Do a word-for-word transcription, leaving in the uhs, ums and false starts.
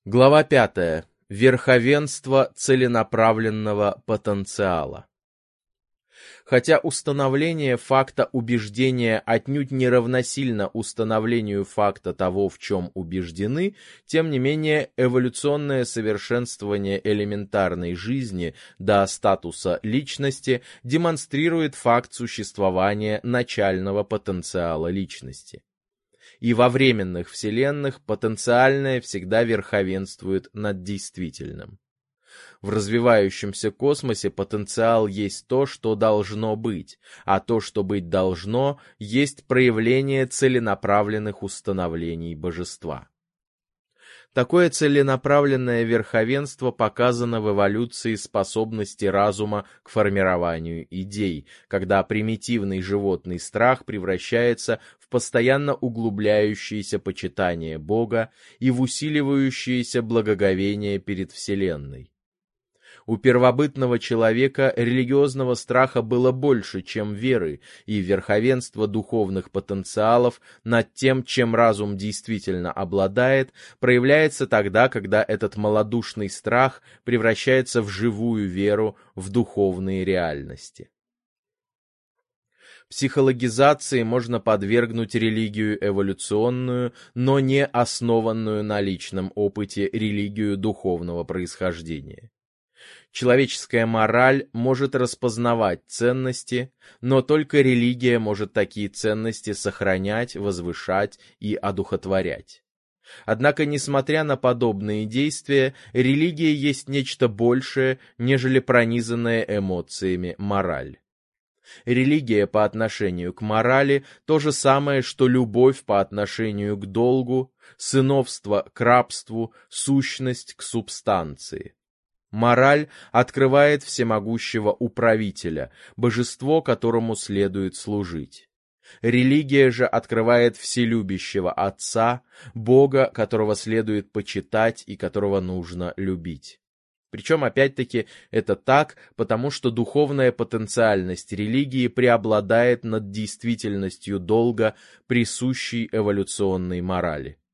Глава пятая. Верховенство целенаправленного потенциала. Хотя установление факта убеждения отнюдь не равносильно установлению факта того, в чем убеждены, тем не менее эволюционное совершенствование элементарной жизни до статуса личности демонстрирует факт существования начального потенциала личности. И во временных вселенных потенциальное всегда верховенствует над действительным. В развивающемся космосе потенциал есть то, что должно быть, а то, что быть должно, есть проявление целенаправленных установлений божества. Такое целенаправленное верховенство показано в эволюции способности разума к формированию идей, когда примитивный животный страх превращается в постоянно углубляющееся почитание Бога и в усиливающееся благоговение перед Вселенной. У первобытного человека религиозного страха было больше, чем веры, и верховенство духовных потенциалов над тем, чем разум действительно обладает, проявляется тогда, когда этот малодушный страх превращается в живую веру в духовные реальности. Психологизации можно подвергнуть религию эволюционную, но не основанную на личном опыте религию духовного происхождения. Человеческая мораль может распознавать ценности, но только религия может такие ценности сохранять, возвышать и одухотворять. Однако, несмотря на подобные действия, религия есть нечто большее, нежели пронизанная эмоциями мораль. Религия по отношению к морали – то же самое, что любовь по отношению к долгу, сыновство к рабству, сущность к субстанции. Мораль открывает всемогущего управителя, божество, которому следует служить. Религия же открывает вселюбящего Отца, Бога, которого следует почитать и которого нужно любить. Причем, опять-таки, это так, потому что духовная потенциальность религии преобладает над действительностью долга, присущей эволюционной морали.